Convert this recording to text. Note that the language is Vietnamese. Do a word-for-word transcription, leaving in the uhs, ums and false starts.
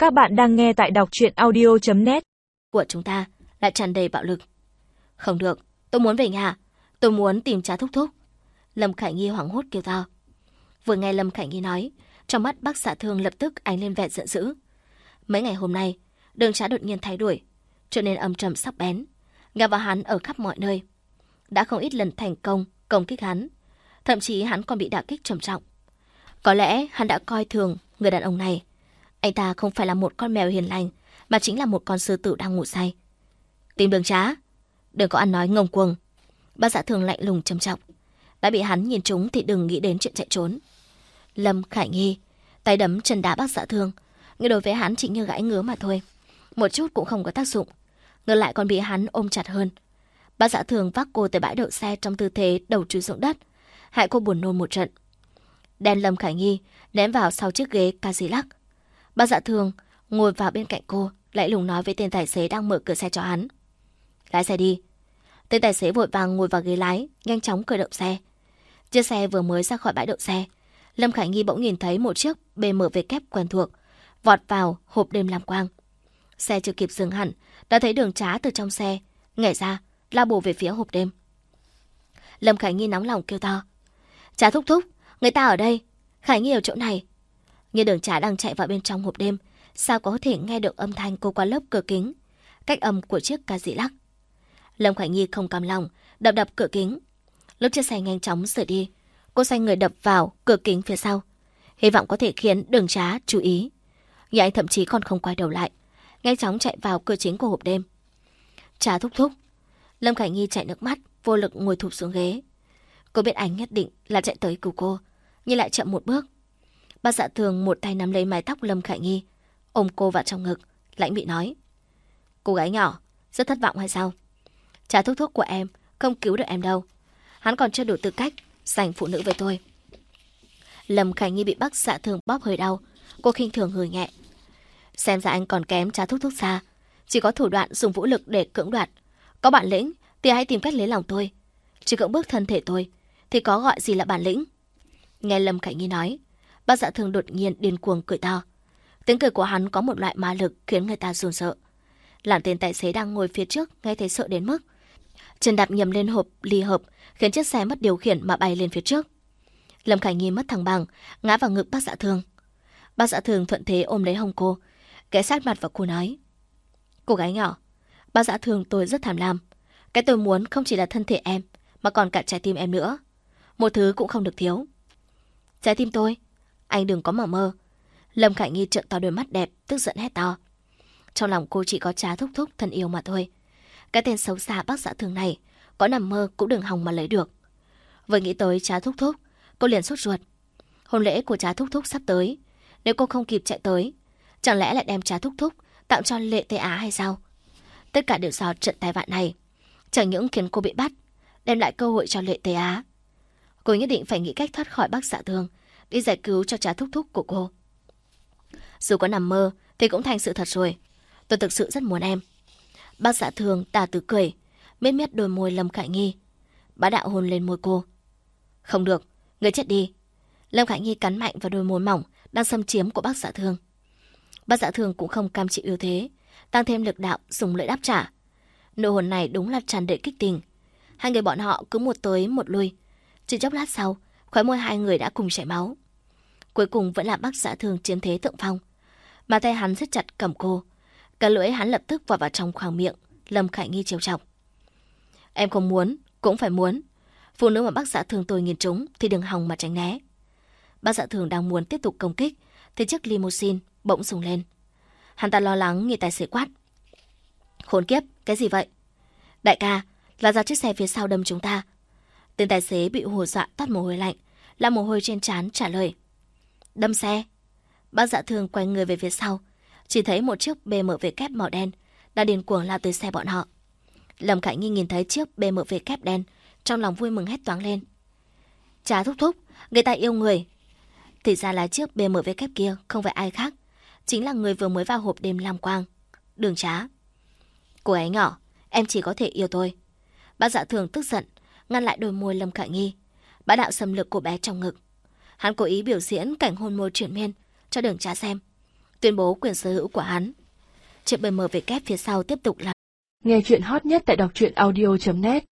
Các bạn đang nghe tại đọc truyện audio chấm net. Của chúng ta lại tràn đầy bạo lực. Không được, tôi muốn về nhà. Tôi muốn tìm cha thúc thúc. Lâm Khải Nhi hoảng hốt kêu to. Vừa nghe Lâm Khải Nhi nói, trong mắt bác Dạ Thương lập tức ánh lên vẻ giận dữ. Mấy ngày hôm nay, Đường Trá đột nhiên thay đổi, trở nên âm trầm sắc bén, gạt vào hắn ở khắp mọi nơi. Đã không ít lần thành công công kích hắn, thậm chí hắn còn bị đả kích trầm trọng. Có lẽ hắn đã coi thường người đàn ông này. Anh ta không phải là một con mèo hiền lành, mà chính là một con sư tử đang ngủ say. Tìm Đường Trá, đừng có ăn nói ngông cuồng. Bác Dạ Thương lạnh lùng trầm trọng. Đã bị hắn nhìn trúng thì đừng nghĩ đến chuyện chạy trốn. Lâm Khải Nhi tay đấm chân đá bác Dạ Thương, nhưng đối với hắn chỉ như gãi ngứa mà thôi, một chút cũng không có tác dụng, ngược lại còn bị hắn ôm chặt hơn. Bác Dạ Thương vác cô tới bãi đậu xe trong tư thế đầu chui xuống đất, hại cô buồn nôn một trận. Đen Lâm Khải Nhi ném vào sau chiếc ghế Cadillac. Bác Dạ Thương ngồi vào bên cạnh cô, lại lùng nói với tên tài xế đang mở cửa xe cho hắn. Lái xe đi. Tên tài xế vội vàng ngồi vào ghế lái, nhanh chóng khởi động xe. Chiếc xe vừa mới ra khỏi bãi đậu xe, Lâm Khải Nhi bỗng nhìn thấy một chiếc bê em vê kép quen thuộc, vọt vào hộp đêm lam quang. Xe chưa kịp dừng hẳn, đã thấy Đường Trá từ trong xe nhảy ra, lao bổ về phía hộp đêm. Lâm Khải Nhi nóng lòng kêu to. Trá thúc thúc, người ta ở đây, Khải Nhi ở chỗ này. Nhưng Đường Trá đang chạy vào bên trong hộp đêm, sao có thể nghe được âm thanh cô qua lớp cửa kính, cách âm của chiếc Cadillac. Lâm Khải Nhi không cam lòng, đập đập cửa kính. Lúc chiếc xe nhanh chóng rời đi, cô xoay người đập vào cửa kính phía sau, hy vọng có thể khiến Đường Trá chú ý. Nhưng anh thậm chí còn không quay đầu lại, nhanh chóng chạy vào cửa chính của hộp đêm. Trá thúc thúc. Lâm Khải Nhi chảy nước mắt, vô lực ngồi thụp xuống ghế. Cô biết anh nhất định là chạy tới cứu cô, nhưng lại chậm một bước. Bác Dạ Thương một tay nắm lấy mái tóc Lâm Khải Nhi, ôm cô vào trong ngực, lãnh bị nói. Cô gái nhỏ, rất thất vọng hay sao? Trá thúc thúc của em không cứu được em đâu. Hắn còn chưa đủ tư cách giành phụ nữ với tôi. Lâm Khải Nhi bị bác Dạ Thương bóp hơi đau, cô khinh thường hừ nhẹ. Xem ra anh còn kém Trá thúc thúc xa, chỉ có thủ đoạn dùng vũ lực để cưỡng đoạt. Có bản lĩnh thì hãy tìm cách lấy lòng tôi, chỉ cưỡng bức thân thể tôi thì có gọi gì là bản lĩnh. Nghe Lâm Khải Nhi nói, bác Dạ Thương đột nhiên điên cuồng cười to. Tiếng cười của hắn có một loại ma lực khiến người ta run sợ. Làm tên tài xế đang ngồi phía trước nghe thấy sợ đến mức chân đạp nhầm lên hộp ly hợp, khiến chiếc xe mất điều khiển mà bay lên phía trước. Lâm Khải Nhi mất thăng bằng, ngã vào ngực bác Dạ Thương. Bác Dạ Thương thuận thế ôm lấy hông cô, ghé sát mặt vào cô nói. Cô gái nhỏ, bác Dạ Thương tôi rất tham lam. Cái tôi muốn không chỉ là thân thể em, mà còn cả trái tim em nữa. Một thứ cũng không được thiếu. Trái tim tôi? Anh đừng có mà mơ. Lâm Khải Nhi trợn to đôi mắt đẹp, tức giận hét to. Trong lòng cô chỉ có Trá thúc thúc thân yêu mà thôi. Cái tên xấu xa bác Dạ Thương này, có nằm mơ cũng đừng hòng mà lấy được. Vừa nghĩ tới Trá thúc thúc, cô liền sốt ruột. Hôn lễ của Trá thúc thúc sắp tới, nếu cô không kịp chạy tới, chẳng lẽ lại đem Trá thúc thúc tặng cho Lệ Tây Á hay sao? Tất cả đều do trận tai vạ này, chẳng những khiến cô bị bắt, đem lại cơ hội cho Lệ Tây Á. Cô nhất định phải nghĩ cách thoát khỏi bác Dạ Thương, đi giải cứu cho Trá thúc thúc của cô. Dù có nằm mơ thì cũng thành sự thật rồi. Tôi thực sự rất muốn em. Bác Dạ Thương tà tứ cười, miết miết đôi môi Lâm Khải Nhi. Bá đạo hôn lên môi cô. Không được, người chết đi. Lâm Khải Nhi cắn mạnh vào đôi môi mỏng đang xâm chiếm của bác Dạ Thương. Bác Dạ Thương cũng không cam chịu yếu thế, tăng thêm lực đạo dùng lưỡi đáp trả. Nụ hôn này đúng là tràn đầy kích tình. Hai người bọn họ cứ một tới một lui. Chỉ chốc lát sau, khóe môi hai người đã cùng chảy máu. Cuối cùng vẫn là bác Dạ Thương chiếm thế thượng phong. Mà tay hắn siết chặt cầm cô, cả lưỡi hắn lập tức vào vào trong khoang miệng Lâm Khải Nhi trêu chọc. Em không muốn cũng phải muốn. Phụ nữ mà bác Dạ Thương tôi nhìn trúng thì đừng hòng mà tránh né. Bác Dạ Thương đang muốn tiếp tục công kích thì chiếc limousine bỗng rung lên. Hắn ta lo lắng nghe tài xế quát. Khốn kiếp, cái gì vậy? Đại ca, là do chiếc xe phía sau đâm chúng ta. Tên tài xế bị hù dọa toát mồ hôi lạnh, là mồ hôi trên trán trả lời. Đâm xe? Bác Dạ Thương quay người về phía sau, chỉ thấy một chiếc bê em vê kép màu đen đang điên cuồng lao tới xe bọn họ. Lâm Khải Nhi nhìn thấy chiếc bê em vê kép đen, trong lòng vui mừng hét toáng lên. Trá thúc thúc, người ta yêu người. Thì ra là chiếc bê em vê kép kia không phải ai khác, chính là người vừa mới vào hộp đêm lam quang, Đường Trá. Cô ấy nhỏ, em chỉ có thể yêu tôi. Bác Dạ Thương tức giận, ngăn lại đôi môi Lâm Khải Nhi, bá đạo xâm lược cô bé trong ngực. Hắn cố ý biểu diễn cảnh hôn môi triển miên cho Đường Trá xem. tuyên bố quyền sở hữu của hắn. Chiếc bê em vê kép phía sau tiếp tục làm. Nghe chuyện hot nhất tại đọc truyện audio chấm net